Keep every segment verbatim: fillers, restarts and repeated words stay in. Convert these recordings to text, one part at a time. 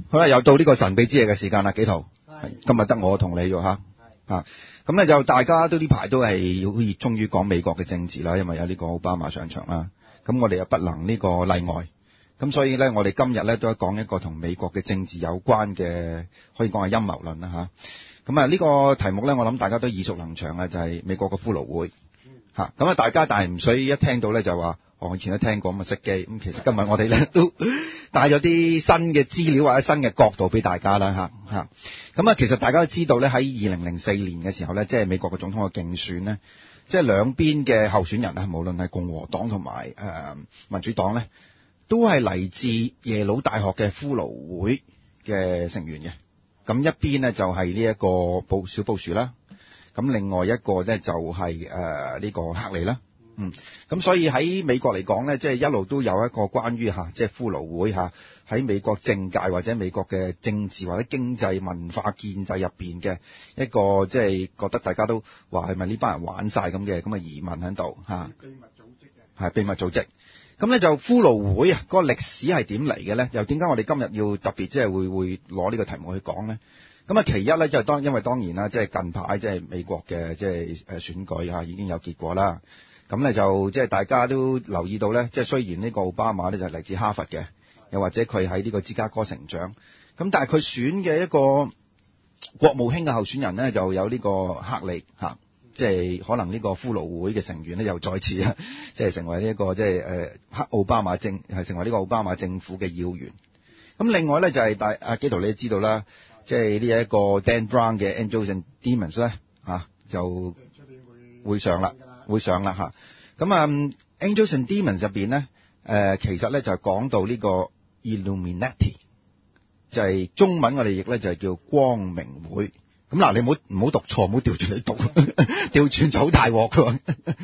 好啦，又到呢個神秘之夜嘅時間啦，幾圖。今日得我同你喎嚇。嚇，咁咧就大家都呢排都係好熱衷於講美國嘅政治啦，因為有呢個奧巴馬上場啦。咁我哋又不能呢個例外。咁所以咧，我哋今日咧都係講一個同美國嘅政治有關嘅，可以講係陰謀論啦嚇。咁啊，呢個題目咧，我諗大家都耳熟能詳啊，就係美國嘅骷髏會嚇。咁啊，大家但係唔需要一聽到咧就話，我以前都聽過咁啊，熄機。咁其實今日我哋咧都帶咗啲新嘅資料或者新嘅角度俾大家啦嚇嚇。咁啊，其實大家都知道咧，喺二零零四年嘅時候咧，即係美國嘅總統嘅競選咧，即係兩邊嘅候選人啊，無論係共和黨同埋誒民主黨咧，都係嚟自耶魯大學嘅骷髏會嘅成員嘅。咁一邊呢，就係呢一個布小布殊啦，咁另外一個咧就係誒呢個克利啦。嗯，咁所以喺美國嚟講咧，即係一路都有一個關於嚇，即係骷髏會嚇喺美國政界或者美國嘅政治或者經濟文化建制入邊嘅一個，即係覺得大家都話係咪呢班人玩晒咁嘅咁嘅疑問喺度嚇。秘密組織嘅係秘密組織。咁咧就骷髏會啊，嗰個歷史係點嚟嘅咧？又點解我哋今日要特別即係會會攞呢個題目去講咧？咁啊，其一咧就係當因為當然啦，即係近排即係美國嘅即係誒選舉嚇已經有結果啦。咁咧就即係大家都留意到咧，即係雖然呢個奧巴馬咧就係嚟自哈佛嘅，又或者佢喺呢個芝加哥成長，咁但係佢選嘅一個國務卿嘅候選人咧就有呢個克利嚇，即係可能呢個骷髏會嘅成員咧又再次啊，即係成為呢一個即係誒黑奧巴馬政係成為呢個奧巴馬政府嘅要員。咁另外咧就係大阿基圖你都知道啦，即係呢一個 Dan Brown 嘅 Angels and Demons 咧嚇就會上啦。會上啦嚇，咁啊、嗯、Angels and Demons 入邊咧，誒、呃、其實咧就係、是、講到呢個 Illuminati， 就係中文我哋譯咧就係叫光明會。咁嗱，你唔好唔好讀錯，唔好調轉嚟讀，調轉就好大鑊㗎。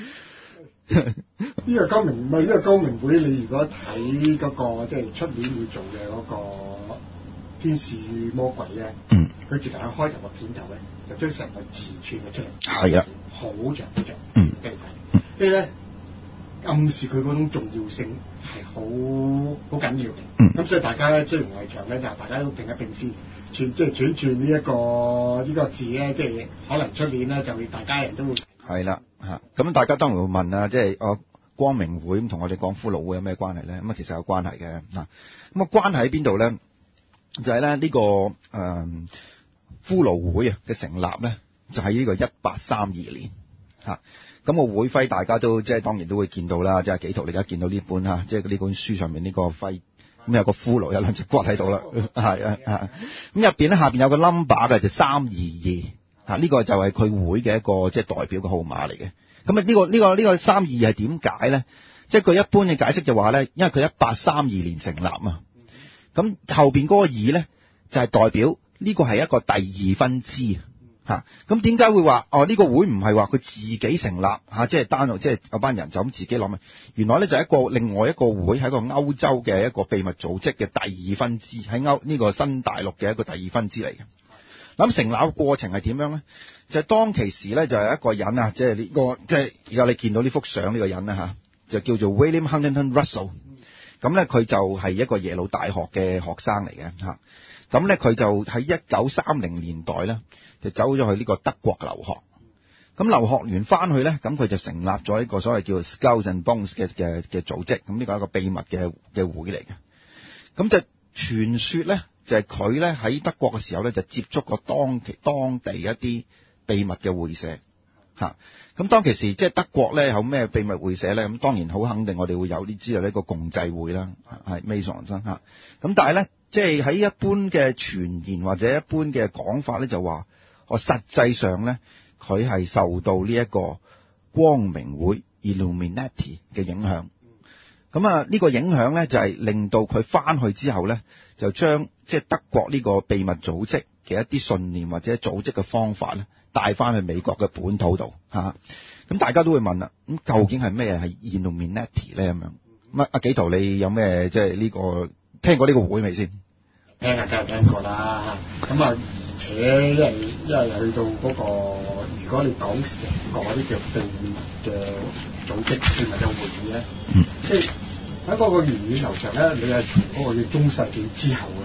呢個光明唔係呢個光明會，你如果睇嗰、那個即係出年會做嘅嗰個天使魔鬼咧，嗯，佢直頭喺開頭個片頭咧，就將成個字串咗出嚟，係啊，好長好長，嗯，俾你睇，即係咧暗示佢嗰種重要性係好好緊要嘅，嗯，咁所以大家咧雖然圍牆咧，就大家都定一定先，串即係串串呢一個呢、這個字咧，即係可能出年咧就會大家人都會係啦嚇，咁大家當然會問啊，即係哦光明會咁同我哋講骷髏會有咩關係咧？咁啊其實有關係嘅嗱，咁啊關係喺邊度咧？就係咧呢個誒骷髏會啊嘅成立咧，就喺呢個一八三二年嚇。咁個會徽大家都即係當然都會見到啦，即係幾圖你而家見到呢本嚇，即係呢本書上面呢個徽咁有個骷髏有兩隻骨喺度啦，係啊嚇。咁入邊咧下邊有個 number 嘅就三二二嚇，呢個就係佢會嘅一個即係代表嘅號碼嚟嘅。咁啊呢個呢個呢個三二二係點解咧？即係佢一般嘅解釋就話咧，因為佢一八三二年成立啊。咁後邊嗰個二咧，就係、是、代表呢個係一個第二分支嚇。咁點解會話哦？呢、這個會唔係話佢自己成立嚇、啊，即係單獨即係有班人就咁自己諗嘅。原來咧就係、一個另外一個會，係一個歐洲嘅一個秘密組織嘅第二分支，喺歐呢個新大陸嘅一個第二分支嚟嘅。咁成立嘅過程係點樣咧？就係、是、當其時咧，就係、是、一個人啊，即係呢個即係而家你見到呢幅相呢個人啦嚇、啊，就叫做 William Huntington Russell。咁咧佢就係一個耶魯大學嘅學生嚟嘅嚇，咁咧佢就喺一九三零年代咧就走咗去呢個德國留學，咁留學完翻去咧，咁佢就成立咗一個所謂叫做 Skulls and Bones 嘅嘅嘅組織，咁呢個係一個秘密嘅嘅會嚟嘅，咁就傳說咧就係佢咧喺德國嘅時候咧就接觸過當其當地一啲秘密嘅會社。嚇！咁當其時即係德國咧有咩秘密會社咧？咁當然好肯定我哋會有啲知道呢個共濟會啦，係 Mason 嚇。咁但係咧，即係喺一般嘅傳言或者一般嘅講法咧，就話我實際上咧佢係受到呢一個光明會 Illuminati 嘅影響。咁啊呢個影響咧就係令到佢翻去之後咧，就將即係德國呢個秘密組織嘅一啲信念或者組織嘅方法咧，帶翻去美國嘅本土度嚇，咁、啊、大家都會問啦，咁究竟係咩係 Illuminati 咧咁樣？咁啊阿紀陶你有咩即係呢個聽過呢個會未先？ 聽啊，梗係聽過啦嚇。咁啊，而且因為因為去到嗰、那個，如果你講成個嗰啲叫秘密嘅組織秘密嘅會議咧，即係喺嗰個源遠流長咧，你係從嗰個叫中世紀之後嘅。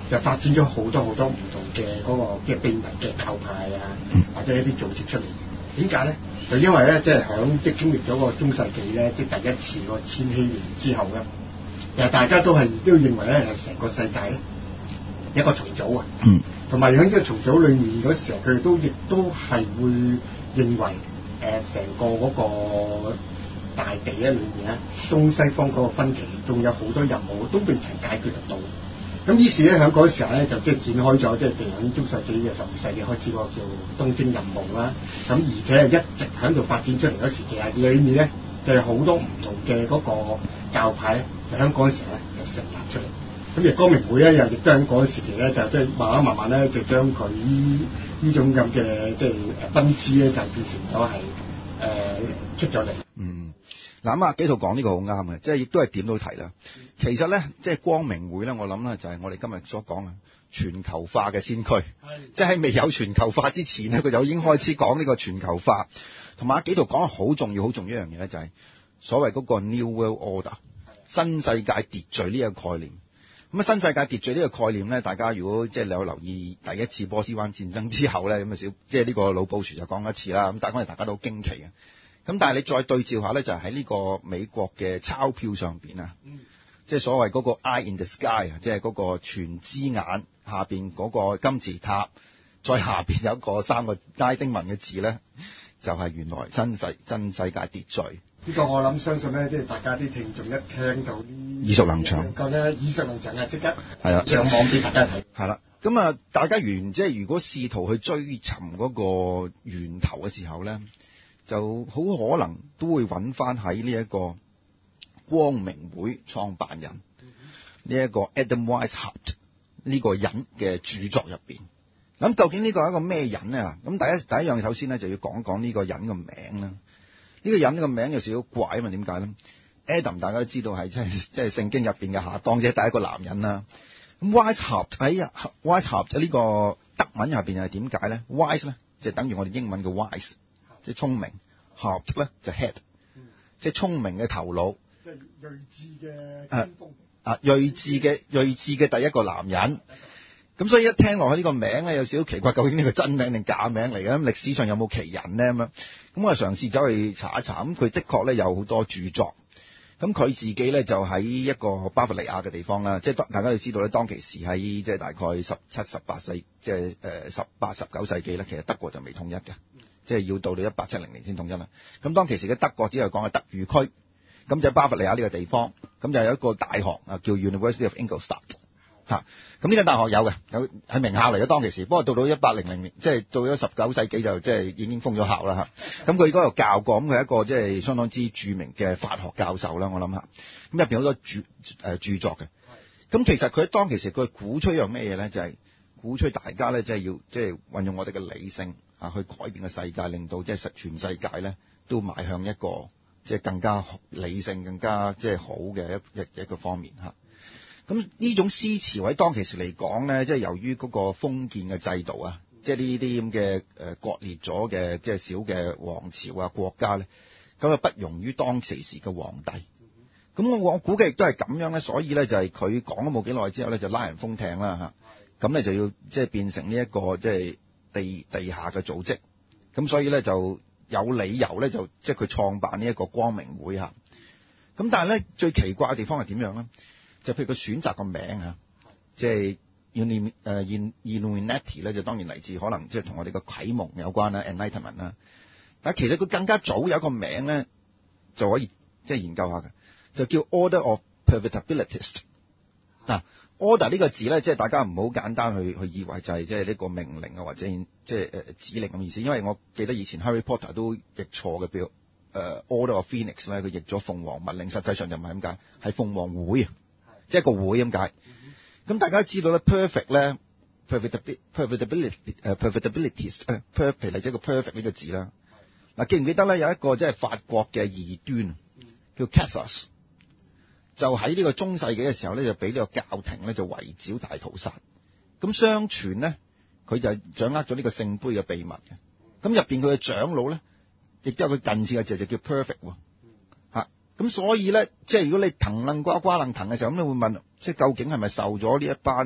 就發展咗好多好多唔同嘅嗰、那個即係秘密嘅教派啊，或者一啲組織出嚟。點解咧？就因為咧，即係響即係經歷咗個中世紀咧，即係第一次個千禧年之後咧，其實大家都係都認為咧係成個世界咧一個重組啊。嗯。同埋喺呢個重組裏面嗰時候，佢哋都亦都係會認為誒成、呃、個嗰個大地咧裏面咧，東西方嗰個分歧仲有好多任務都未曾解決得到。咁於是咧喺嗰時候咧就即係展開咗，即係譬如喺中世紀嘅十二世紀開始嗰個叫東征任務啦。咁而且係一直喺度發展出嚟嗰時期啊，裏面咧就係好多唔同嘅嗰個教派咧，就喺嗰陣時咧就成立出嚟。咁而光明會咧又亦都喺嗰陣時期咧就即係慢慢慢慢咧就將佢呢種咁嘅即係誒分支咧就變成咗係誒出咗嚟。 嗯。嗱咁啊，紀陶講呢個好啱嘅，即係亦都係點到題啦。其實咧，即係光明會咧，我諗咧就係我哋今日所講嘅全球化嘅先驅。即係喺未有全球化之前咧，佢就已經開始講呢個全球化。同埋阿紀陶講得好重要、好重要一樣嘢咧，就係所謂嗰個 New World Order 新世界秩序呢個概念。咁啊，新世界秩序呢個概念咧，大家如果即係你有留意第一次波斯灣戰爭之後咧，咁啊少即係呢個老布殊就講一次啦。咁但係大家都好驚奇嘅。咁但係你再對照下咧，就係喺呢個美國嘅鈔票上邊啊，嗯、即係所謂嗰個 Eye in the Sky 啊，即係嗰個全知眼下邊嗰個金字塔，再下邊有一個三個拉丁文嘅字咧，就係、是、原來真世真世界秩序。 呢個我諗相信咧，即係大家啲聽眾一聽到呢耳熟能詳， 覺得耳熟能詳啊，即刻係啦上網俾大家睇。 係啦，咁啊，大家原即係如果試圖去追尋嗰個源頭嘅時候咧，就好可能都會揾翻喺呢一個光明會創辦人呢一、嗯、個 Adam Weishaupt 呢個人嘅著作入邊。咁究竟呢個係一個咩人咧？咁第一第一樣首先咧就要講講呢個人嘅名啦。呢、這個人呢個名有少少怪啊嘛，點解咧 ？Adam 大家都知道係即係即係聖經入邊嘅亞當，即係第一個男人啦。咁 Weishaupt 喺 Weishaupt 呢個德文入邊又係點解咧 ？Wise 咧就等於我哋英文嘅 wise。即係聰明 ，Haupt 咧就 head，、嗯、即係聰明嘅頭腦， 即係睿智嘅先鋒啊，睿智嘅睿智嘅第一個男人。咁所以一聽落去呢個名咧有少少奇怪，究竟呢個真名定假名嚟嘅？咁歷史上有冇其人咧咁樣？咁我嘗試走去查一查，咁佢的確咧有好多著作。咁佢自己咧就喺一個巴伐利亞嘅地方啦，即係大家都知道咧，當其時喺即係大概十七、十八世，即係誒十八、十九世紀咧，其實德國就未統一嘅。即係要到到一八七零年先統一啦。咁當其時嘅德國只係講係德語區，咁就喺巴伐利亞呢個地方，咁就有一個大學啊，叫 University of Ingolstadt 嚇。咁呢間大學有嘅，有係名校嚟嘅當其時。不過到到一八零零年，即係到咗十九世紀就即係已經封咗校啦嚇。咁佢嗰度教過，咁佢係一個即係相當之著名嘅法學教授啦。我諗下，咁入邊好多著誒、呃、著作嘅。咁其實佢當其時佢鼓吹樣咩嘢咧？就係、是、鼓吹大家咧，即係要即係運用我哋嘅理性。啊！去改變個世界，令到即係全世界咧都邁向一個即係更加理性、更加即係好嘅一一一個方面嚇。咁呢種詩詞喺當其時嚟講咧，即係由於嗰個封建嘅制度啊，即係呢啲咁嘅誒割裂咗嘅即係小嘅王朝啊國家咧，咁啊不容於當其時嘅皇帝。咁我我估計亦都係咁樣咧，所以咧就係佢講咗冇幾耐之後咧，就拉人封艇啦嚇。咁咧就要即係變成呢一個即係。地地下嘅組織，咁所以咧就有理由咧就即係佢創辦呢一個光明會嚇。咁但係咧最奇怪嘅地方係點樣咧？就譬如佢選擇個名嚇，即係 Illumi 誒 Illuminati 咧，就當然嚟自可能即係同我哋個啟蒙有關啦 ，Enlightenment 啦。但係其實佢更加早有一個名咧，就可以即係研究下嘅，就叫 Order of Perfectibilists 嗱。Order 呢個字咧，即係大家唔好簡單去去以為就係即係呢個命令啊，或者即係誒指令咁意思。因為我記得以前 Harry Potter 都譯錯嘅，譬如誒 Order of Phoenix 咧，佢譯咗鳳凰密令，實際上就唔係咁解，係鳳凰會啊，即係個會咁解。咁大家都知道咧 ，perfect 咧 ，perfectibility 誒 perfectibilities 誒 perfect 嚟，即係個 perfect 呢個字啦。嗱，記唔記得咧有一個即係法國嘅異端叫 Cathars。就喺呢個中世紀嘅時候咧，就俾呢個教廷咧就圍剿大屠殺。咁相傳咧，佢就掌握咗呢個聖杯嘅秘密嘅。咁入邊佢嘅長老咧，亦都有個近似嘅字就叫 perfect 喎。嚇，咁所以咧，即係如果你騰楞瓜瓜楞騰嘅時候，咁你會問，即係究竟係咪受咗呢一班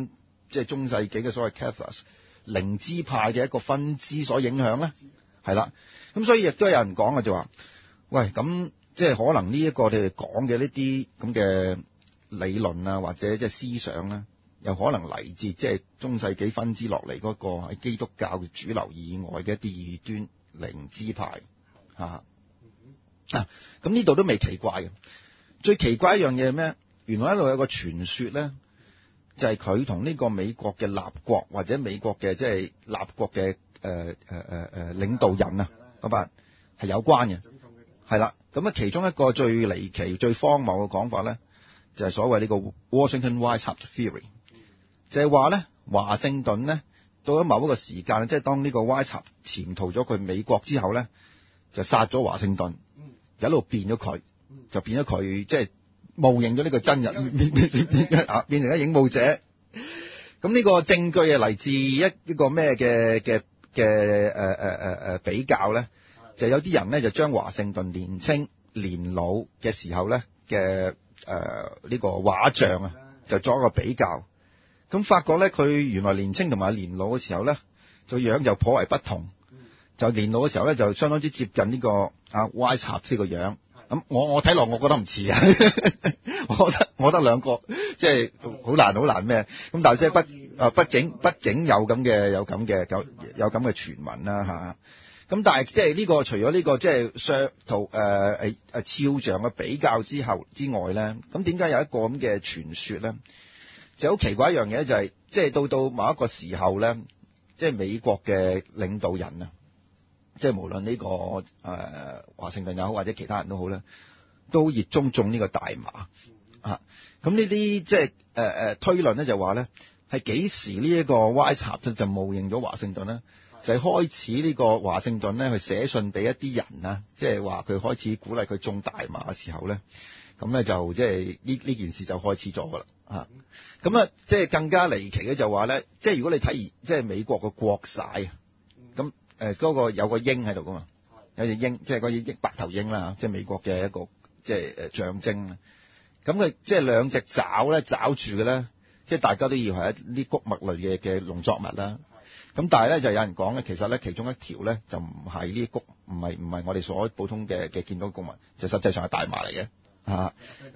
即係中世紀嘅所謂 Cathars 靈知派嘅一個分支所影響咧？係啦，咁所以亦都有人講嘅就話，喂，咁即係可能呢一個我哋講嘅呢啲咁嘅理論啊，或者即係思想咧，有可能嚟自即係中世紀分支落嚟嗰個喺基督教嘅主流以外嘅一啲異端靈知派嚇啊！咁呢度都未奇怪嘅，最奇怪一樣嘢係咩？原來一路有個傳說咧，就係佢同呢個美國嘅立國或者美國嘅即係立國嘅誒誒誒誒領導人啊，嗰班係有關嘅，係啦。咁啊，其中一個最離奇、最荒謬嘅講法咧，就係所謂呢個 Washington Wiretap Theory，就係話咧華盛頓咧到咗某一個時間，即係當呢個 Wiretap 潛逃咗佢美國之後咧，就殺咗華盛頓，就一路變咗佢，就變咗佢即係冒認咗呢個真人，變變變啊變成咗影武者。咁呢個證據係嚟自一一個咩嘅嘅嘅誒誒誒誒比較咧？就有啲人咧就將華盛頓年青年老嘅時候咧嘅誒呢個畫像啊，就作一個比較。咁發覺咧佢原來年青同埋年老嘅時候咧，個樣就頗為不同。就年老嘅時候咧就相當之接近呢個啊 Wiretap 呢個樣。咁我我睇落我覺得唔似啊，我覺得我覺得兩個即係好難好難咩？咁但係即係畢啊畢竟畢竟有咁嘅有咁嘅有有咁嘅傳聞啦嚇。咁但係即係呢個除咗呢個即係相圖誒誒誒肖像嘅比較之後之外咧，咁點解有一個咁嘅傳說咧？就好奇怪一樣嘢就係即係到到某一個時候咧，即係美國嘅領導人啊。即係無論呢、這個誒、呃、華盛頓又好或者其他人都好咧，都熱衷中呢個大麻啊！咁呢啲即係誒誒推論咧就話咧，係幾時呢一個 Wiretap 就冒認咗華盛頓咧？就係、是、開始呢個華盛頓咧去寫信俾一啲人啊，即係話佢開始鼓勵佢種大麻嘅時候咧，咁咧就即係呢呢件事就開始咗噶啦啊！咁啊，即係更加離奇嘅就話咧，即係如果你睇而即係美國嘅國璽啊，咁。誒、呃、嗰、那個有個鷹喺度噶嘛，有隻鷹，即係嗰隻白頭鷹啦，即係美國嘅一個即係誒象徵啦。咁佢即係兩隻爪咧，爪住嘅咧，即係大家都以為係一啲穀物類嘅嘅農作物啦。咁但係咧就有人講咧，其實咧其中一條咧就唔係呢啲穀，唔係唔係我哋所普通嘅嘅見到穀物，就實際上係大麻嚟嘅嚇。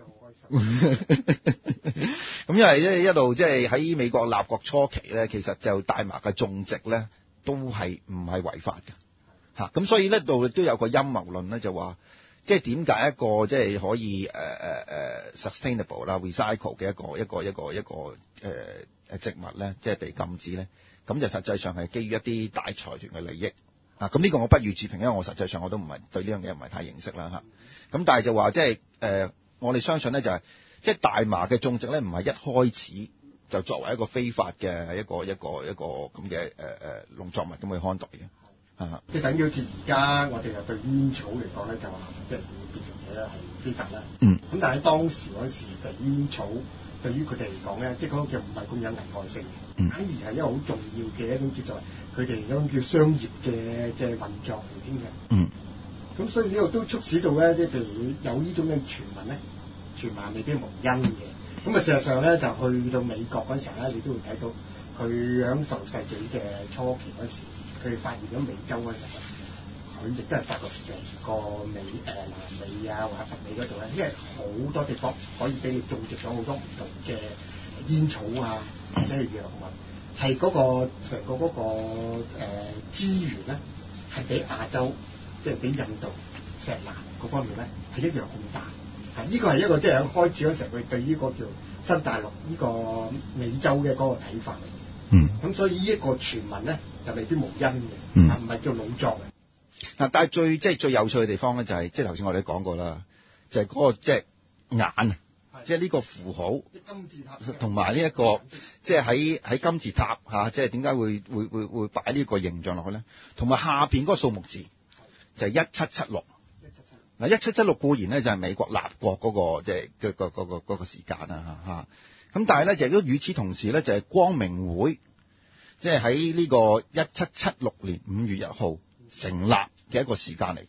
咁因為一一路即係喺美國立國初期咧，其實就大麻嘅種植咧。都係唔係違法嘅嚇，咁所以呢度都有個陰謀論咧，就話即係點解一個即係可以誒誒誒 sustainable 啦 recycle 嘅一個一個一個一個誒誒植物咧，即係被禁止咧，咁就實際上係基於一啲大財團嘅利益啊。咁呢個我不予置評，因為我實際上我都唔係對呢樣嘢唔係太認識啦嚇。咁但係就話即係誒，我哋相信咧就係即係大麻嘅種植咧，唔係一開始就作為一個非法嘅一個一個一個咁嘅誒誒農作物咁去看待嘅，啊！ 即係等於好似而家我哋又對煙草嚟講咧，就話即係會變成嘢係非法啦。 嗯。咁但係當時嗰時嘅煙草對於佢哋嚟講咧，即係嗰個叫唔係咁有危害性， 嗯、 反而係一個好重要嘅一種叫做佢哋一種叫商業嘅嘅運作嚟添嘅。 嗯。 咁所以呢度都促使到咧，即係譬如有呢種嘅傳聞咧，傳聞未必無因嘅。咁啊，事實上咧，就去到美國嗰陣時候咧，你都會睇到佢喺十六世紀嘅初期嗰時，佢發現咗美洲嗰陣時候，佢亦都係發覺成個美誒、呃、南美啊或者北美嗰度咧，因為好多地方可以俾你種植咗好多唔同嘅煙草啊或者係藥物，係嗰、那個成個嗰、那個誒、呃、資源咧，係比亞洲即係比印度、錫蘭嗰方面咧係一樣咁大。呢個係一個即係喺開始嗰時候，佢對於個叫新大陸呢個美洲嘅嗰個睇法嚟。 嗯。咁所以呢一個傳聞咧，就未必無因嘅， 嗯， 唔係叫老作嘅。 嗱，但係最即係最有趣嘅地方咧，就係即係頭先我哋講過啦，就係、是、嗰、那個即係、就是、眼，即係呢個符號， 金字塔， 同埋呢一個即係喺喺金字塔嚇，即係點解會會會會擺呢個形象落去咧？同埋下邊嗰個數目字就係一七七六。嗱，一七七六固然咧就係美國立國嗰、那個即係嘅個嗰個嗰個時間啊嚇，咁但係咧就都與此同時咧就係光明會，即係喺呢個一七七六年五月一號成立嘅一個時間嚟嘅。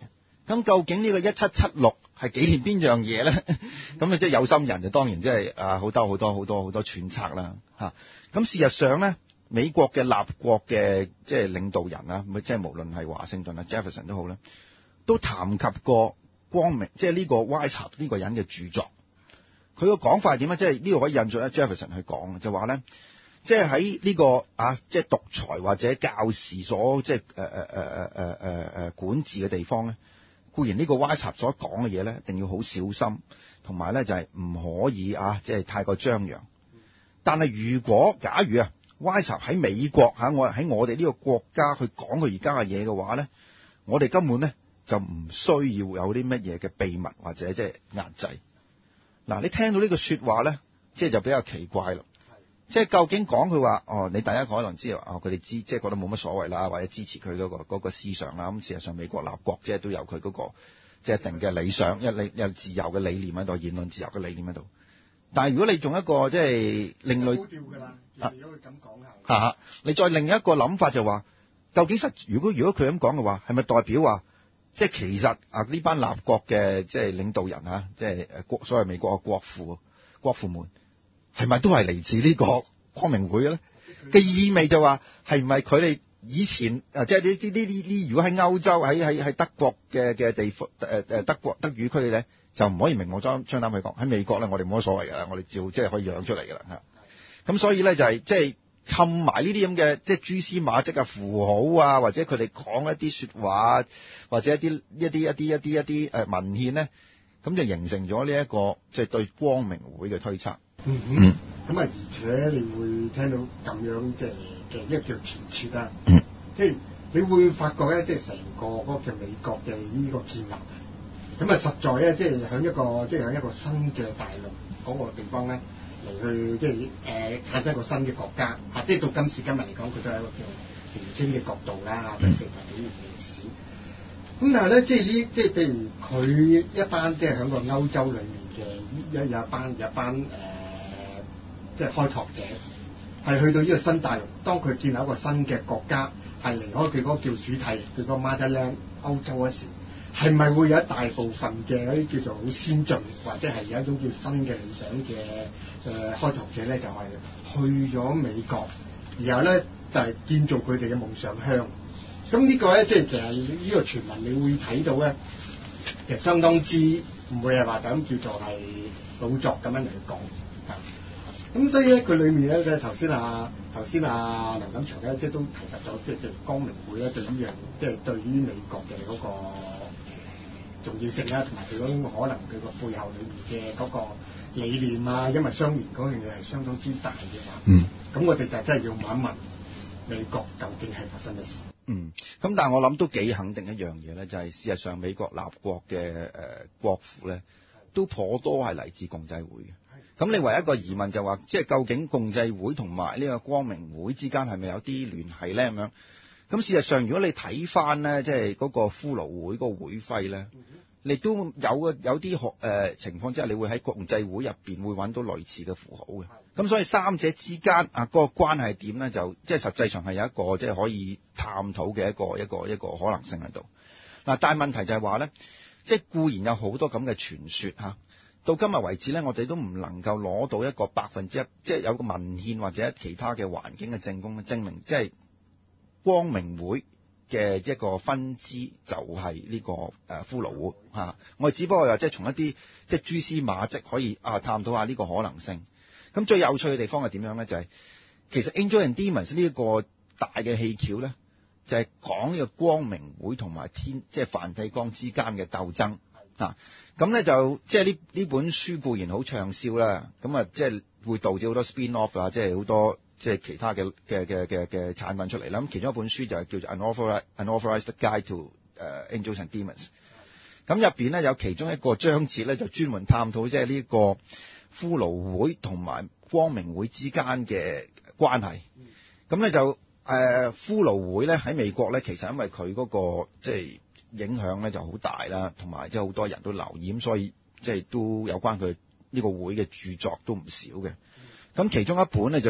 咁究竟呢個一七七六係紀念邊樣嘢咧？咁啊，即係有心人就當然即係啊好多好多好多好多揣測啦嚇。咁事實上咧，美國嘅立國嘅即係領導人啊，即係無論係華盛頓啊、Jefferson 都好咧，都談及過光明，即係呢個 Weishaupt 呢個人嘅著作。佢個講法係點咧？即係呢度可以引述咧 Jefferson 去講，就話咧，即係喺呢個啊，即係獨裁或者教士所即係誒誒誒誒誒誒誒管治嘅地方咧。固然呢個 Weishaupt 所講嘅嘢咧，一定要好小心，同埋咧就係唔可以啊，即係太過張揚。但係如果假如啊 Weishaupt 喺美國嚇，我喺我哋呢個國家去講佢而家嘅嘢嘅話咧，我哋根本咧就唔需要有啲乜嘢嘅秘密或者即係壓制。嗱，你聽到呢個説話咧，即係就比較奇怪啦。即係究竟講佢話哦，你第一可能知道哦，佢哋知即係覺得冇乜所謂啦，或者支持佢嗰個嗰個思想啦。咁事實上美國立國即係都有佢嗰個即係一定嘅理想，一理有自由嘅理念喺度，言論自由嘅理念喺度。但係如果你仲一個即係另類，高調㗎啦，如果佢咁講下，嚇你再另一個諗法就話，究竟實如果如果佢咁講嘅話，係咪代表話即係其實啊呢班立國嘅即係領導人啊，即係誒國所謂美國嘅國父國父們？係咪都係嚟自呢個光明會嘅咧？嘅意味就話係唔係佢哋以前啊，即係呢啲呢啲呢？如果喺歐洲喺喺喺德國嘅嘅地方誒誒德國德語區咧，就唔可以明目張張膽去講。喺美國咧，我哋冇乜所謂㗎啦，我哋照即係可以養出嚟㗎啦嚇。咁所以咧就係即係冚埋呢啲咁嘅即係蛛絲馬跡啊、符號啊，或者佢哋講一啲説話，或者一啲一啲一啲一啲一啲誒文獻咧，咁就形成咗呢一個即係對光明會嘅推測。 嗯嗯，咁啊，而且你會聽到咁樣即係嘅一個叫前設啦，嗯、即係你會發覺咧，即係成個嗰個嘅美國嘅呢個建立，咁啊實在咧，即係喺一個即係喺一個新嘅大陸嗰個地方咧嚟去即係誒、呃、產生一個新嘅國家，嚇、啊，即係到今時今日嚟講，佢都係一個叫年輕嘅角度啦，即係四百幾年嘅歷史。咁但係咧，即係呢，即係譬如佢一班即係喺個歐洲裏面嘅一有一班有一班誒。呃即係開拓者，係去到呢個新大陸，當佢建立一個新嘅國家，係離開佢嗰個叫主體，佢嗰個 motherland 歐洲嗰時，係咪會有一大部分嘅嗰啲叫做好先進，或者係有一種叫新嘅理想嘅誒、呃、開拓者咧，就係、是、去咗美國，然後咧就係、是、建造佢哋嘅夢想鄉。咁呢個咧，即係其實呢個傳聞，你會睇到咧，其實相當之唔會係話就咁叫做係老作咁樣嚟講。咁所以咧，佢裏面咧，即係頭先啊，頭先啊梁錦祥咧，即係都提及咗，即係譬如光明會咧，對於樣，即係對於美國嘅嗰個重要性啦，同埋佢嗰種可能佢個背後裏面嘅嗰個理念啊，因為雙面嗰樣嘢係相當之大嘅嘛。嗯。咁我哋就真係要問一問美國究竟係發生咩事？ 嗯。咁但係我諗都幾肯定一樣嘢咧，就係、是、事實上美國立國嘅誒、呃、國父咧，都頗多係嚟自共濟會嘅。咁你唯一一個疑問就話，即係究竟共濟會同埋呢個光明會之間係咪有啲聯繫咧？咁樣咁事實上，如果你睇翻咧，即係嗰個骷髏會嗰個會徽咧，你都有個有啲學誒情況之下，你會喺共濟會入邊會揾到類似嘅符號嘅。咁所以三者之間啊，嗰個關係點咧，就即係實際上係有一個即係可以探討嘅一個一個一個可能性喺度。嗱，但係問題就係話咧，即係固然有好多咁嘅傳說嚇。到今日為止咧，我哋都唔能夠攞到一個百分之一，即係有個文獻或者其他嘅環境嘅證供咧，證明即係光明會嘅一個分支就係呢個誒骷髏會嚇。我哋只不過話即係從一啲即係蛛絲馬跡可以啊探討下呢個可能性。咁最有趣嘅地方係點樣咧？就係、是、其實 Angels and Demons 呢一個大嘅戲橋咧，就係、是、講呢個光明會同埋天即係梵蒂岡之間嘅鬥爭。啊，咁咧就即係呢呢本書固然好暢銷啦，咁啊即係會導致好多 spin off 啊，即係好多即係其他嘅嘅嘅嘅嘅產品出嚟啦。咁其中一本書就係叫做 Unauthorized Unauthorized Guide to 誒 Angels and Demons。咁入邊咧有其中一個章節咧就專門探討即係呢個骷髏會同埋光明會之間嘅關係。咁咧就誒骷髏會咧喺美國咧，其實因為佢嗰個即係影響咧就好大啦，同埋即係好多人都留意，所以即係都有關佢呢個會嘅著作都唔少嘅。咁其中一本咧就叫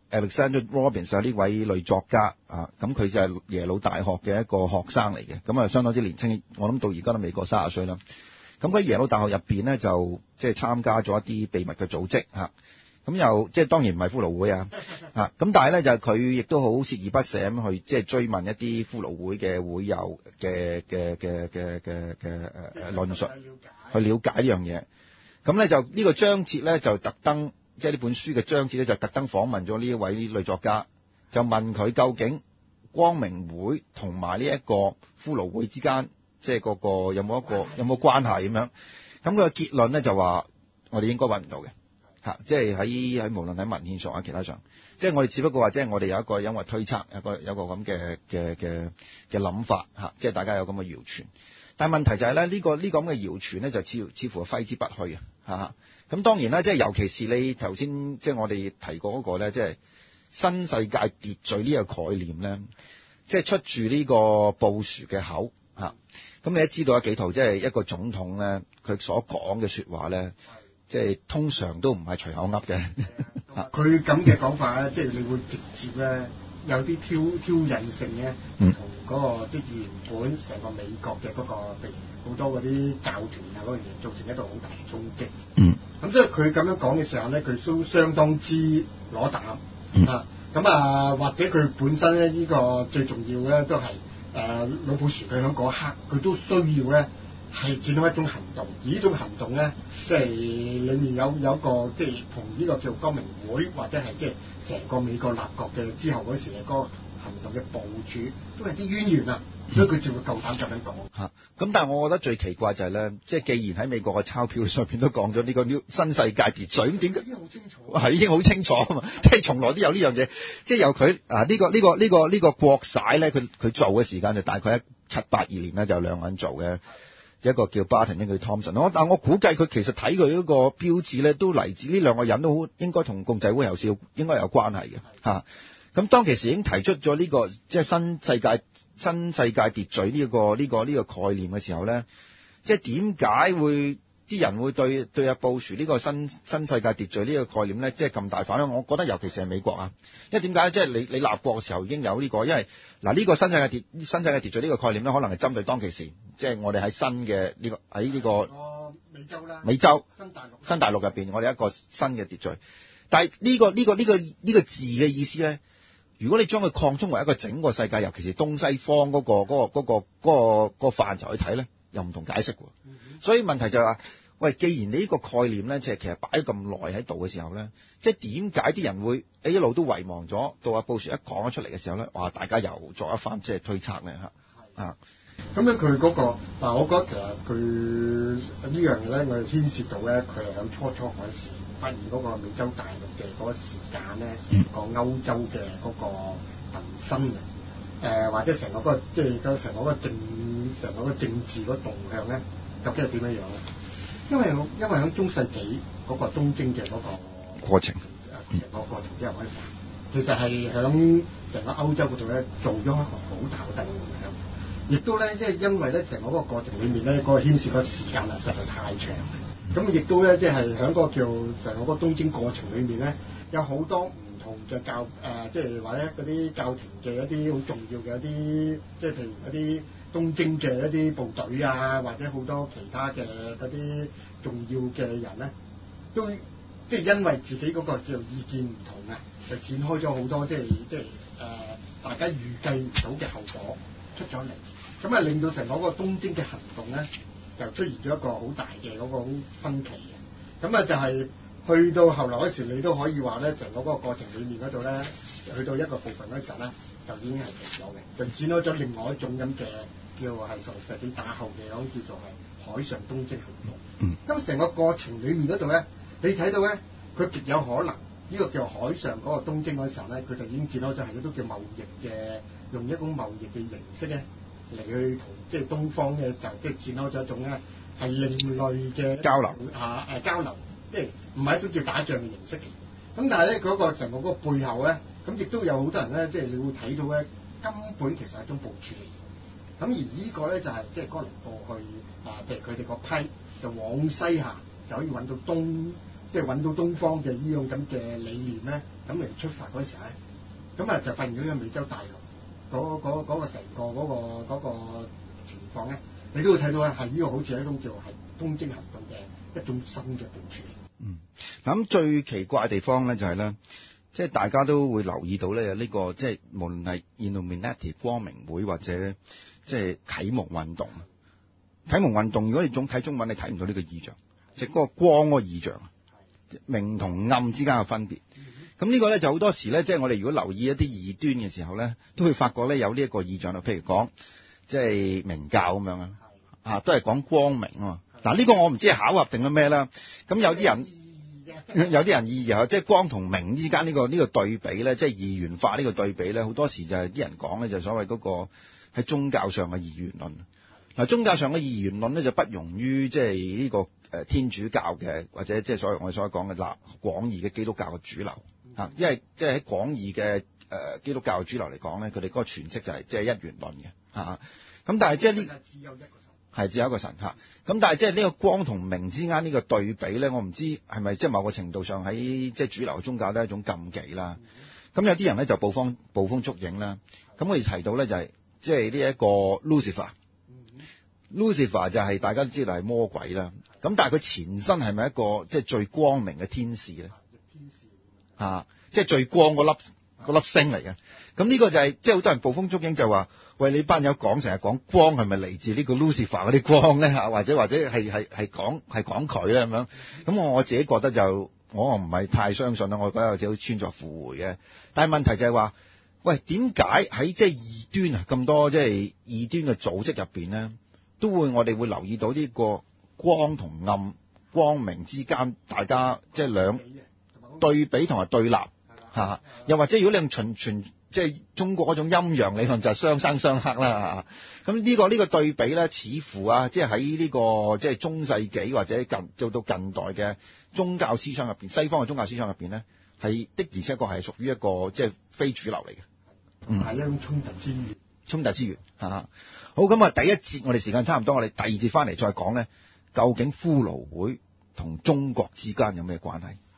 Alexander Robbins 啊呢位女作家啊，咁佢就係耶魯大學嘅一個學生嚟嘅，咁啊相當之年輕，我諗到而家都未過三十歲啦。咁佢喺耶魯大學入邊咧，就即係參加咗一啲秘密嘅組織嚇，咁又即係當然唔係骷髏會啊嚇，咁但係咧就係佢亦都好鍥而不捨咁去即係追問一啲骷髏會嘅會友嘅嘅嘅嘅嘅嘅誒論述，去了解呢樣嘢。咁咧就呢個章節咧就特登即係呢本書嘅章節咧就特登訪問咗呢一位女作家，就問佢究竟光明會同埋呢一個骷髏會之間，即係嗰個有冇一個有冇關係咁樣？咁佢個結論咧就話，我哋應該揾唔到嘅嚇，即係喺喺無論喺文獻上啊其他上，即係我哋只不過話，即係我哋有一個因為推測，有個有個咁嘅嘅嘅嘅諗法嚇，即係大家有咁嘅謠傳。但係問題就係咧，呢個呢個咁嘅謠傳咧，就似似乎係揮之不去啊嚇。咁當然啦，即係尤其是你頭先即係我哋提過嗰個咧，即係新世界秩序呢個概念咧，即係出住呢個布殊嘅口嚇。咁你都知道有幾套，即係一個總統咧，佢所講嘅説話咧，即係通常都唔係隨口噏嘅。 佢咁嘅講法咧，即係你會直接咧有啲挑挑釁性嘅，同嗰個即係原本成個美國嘅嗰個譬如好多嗰啲教團啊嗰樣嘢，造成一個好大嘅衝擊。 嗯。咁所以佢咁樣講嘅時候咧，佢都相當之攞膽、 嗯、 啊！咁啊，或者佢本身咧呢、這個最重要咧都係誒老布殊佢喺嗰刻佢都需要咧係展開一種行動，而呢種行動咧即係裡面有有一個即係同呢個叫光明會或者係即係成個美國立國嘅之後嗰時嘅嗰個行動嘅部署都係啲淵源啊！所以佢就會夠膽咁樣講嚇。咁但係我覺得最奇怪就係咧，即係既然喺美國嘅鈔票上邊都講咗呢個新世界秩序，咁點解？已經好清楚，係已經好清楚啊嘛！即係從來都有呢樣嘢，即係由佢啊呢個呢個呢個呢個國璽咧，佢佢做嘅時間就大概一七八二年咧，就有兩個人做嘅，一個叫 Barton，一個叫 Thompson。我但我估計佢其實睇佢嗰個標誌咧，都嚟自呢兩個人都好應該同共濟會有少應該有關係嘅嚇。咁當其時已經提出咗呢個即係新世界。新世界秩序呢、這個呢、這個呢、這個概念嘅時候咧，即係點解會啲人會對對阿布殊呢個新新世界秩序呢個概念咧，即係咁大反應？我覺得尤其是係美國啊，因為點解即係你你立國嘅時候已經有呢、這個，因為嗱呢、這個新世界秩新世界秩序呢個概念咧，可能係針對當其時，即、就、係、是、我哋喺新嘅呢、這個喺呢、這個美洲啦， 美洲新大陸新大陸入邊，我哋一個新嘅秩序。但係呢、這個呢、這個呢、這個呢、這個字嘅意思咧。如果你將佢擴充為一個整個世界，尤其是東西方嗰、嗰個嗰、嗰個嗰、嗰個嗰、嗰個嗰個範疇去睇咧，又唔同解釋喎。嗯、所以問題就係、係、話，喂，既然你呢個概念咧，即係其實擺咗咁耐喺度嘅時候咧，即係點解啲人會一路都遺忘咗？到阿布殊一講咗出嚟嘅時候咧，哇！大家又作一番即係推測咧嚇啊。 咁樣佢嗰個嗱，我覺得其實佢呢樣嘢咧，我哋牽涉到咧，佢係響初初嗰時發現嗰個美洲大陸嘅嗰個時間咧，成個歐洲嘅嗰個民生啊，誒、呃、或者成個嗰、嗰個即係成個嗰個政成個嗰個政治嗰個動向咧，究竟係點樣樣咧？因為因為響中世紀嗰個東征嘅嗰個過程， 誒成個過程之後嗰時，其實係響成個歐洲嗰度咧做咗一個好大好大嘅影響。亦都咧，即係因為咧，成個嗰個過程裏面咧，嗰、嗰個牽涉嘅時間啊，實在太長。咁亦都咧，即係喺嗰個叫成個嗰個東征過程裏面咧，有好多唔同嘅教誒、呃，即係或者嗰啲教團嘅一啲好重要嘅一啲，即係譬如一啲東征嘅一啲部隊啊，或者好多其他嘅嗰啲重要嘅人咧，都即係因為自己嗰個叫意見唔同啊，就展開咗好多即係即係誒、呃、大家預計唔到嘅後果出咗嚟。咁啊，令到成個嗰個東征嘅行動咧，就出現咗一個好大嘅嗰個分歧嘅。咁啊，就係去到後來嗰時，你都可以話咧，成個嗰個過程裡面嗰度咧，去到一個部分嗰時候咧，就已經係停咗嘅，就展開咗另外一種咁嘅叫係從石器打後嘅嗰種叫做係海上東征行動。嗯。咁成個過程裡面嗰度咧，你睇到咧，佢極有可能呢個叫海上嗰個東征嗰時候咧，佢就已經展開咗係都叫貿易嘅，用一種貿易嘅形式咧。嚟去同即係東方咧，就即係展開咗一種咧係另類嘅交流啊誒交流，即係唔係一種叫打仗嘅形式嘅。咁但係咧嗰個成個嗰個背後咧，咁亦都有好多人咧，即係你會睇到咧，根本其實係一種部署嚟嘅。咁而呢個咧就係即係哥倫布去啊，譬如佢哋個批就往西行，就可以揾到東即係揾到東方嘅呢種咁嘅理念咧，咁嚟出發嗰時候咧，咁啊就發現咗個美洲大陸嗰嗰嗰個成個嗰個嗰個情況咧，你都會睇到咧係呢個好似係一種叫係東征行動嘅一種新嘅部署。 嗯，咁最奇怪嘅地方咧就係咧，即係大家都會留意到咧，呢個即係無論係 Illuminati 光明會或者即係啟蒙運動，啟蒙運動如果你總睇中文，你睇唔到呢個意象，即係嗰個光嗰個意象，明同暗之間嘅分別。咁呢個咧就好多時咧，即係我哋如果留意一啲異端嘅時候咧，都會發覺咧有呢一個意象啦。譬如講即係明教咁樣啊，啊都係講光明啊嘛。嗱呢個我唔知係巧合定係咩啦。咁有啲人有啲人意義啊，即係光同明之間呢個呢個對比咧，即係二元化呢個對比咧，好多時就係啲人講咧就係所謂嗰個喺宗教上嘅二元論。嗱宗教上嘅二元論咧就不容於即係呢個誒天主教嘅或者即係所謂我哋所講嘅嗱廣義嘅基督教嘅主流嚇，因為即係喺廣義嘅誒基督教嘅主流嚟講咧，佢哋嗰個詮釋就係即係一元論嘅嚇。咁但係即係呢係只有一個神嚇，咁但係即係呢個光同明之間呢個對比咧，我唔知係咪即係某個程度上喺即係主流宗教都係一種禁忌啦。咁有啲人咧就捕風捕風捉影啦。咁我哋提到咧就係即係呢一個 Lucifer，Lucifer 就係大家都知道係魔鬼啦。咁但係佢前身係咪一個即係最光明嘅天使咧？啊，即係最光嗰粒嗰粒星嚟嘅。咁呢個就係即係好多人捕風捉影就話。喂，你班友講成日講光係咪嚟自呢個 Lucifer 嗰啲光咧嚇？或者或者係係係講係講佢咧咁樣？咁我我自己覺得就我唔係太相信啦。我覺得有少少穿鑿附會嘅。但係問題就係話，喂點解喺即係異端啊咁多即係異端嘅組織入邊咧，都會我哋會留意到呢個光同暗、光明之間大家即係兩對比同埋對立嚇？又或者如果你用循循即係中國嗰種陰陽理論就係相生相克啦。咁呢個呢個對比咧，似乎啊，即係喺呢個即係中世紀或者近做到近代嘅宗教思想入邊，西方嘅宗教思想入邊咧，係的而且確係屬於一個即係非主流嚟嘅。嗯， 係一種衝突之源。 衝突之源嚇。好，咁啊，第一節我哋時間差唔多，我哋第二節翻嚟再講咧，究竟骷髏會同中國之間有咩關係？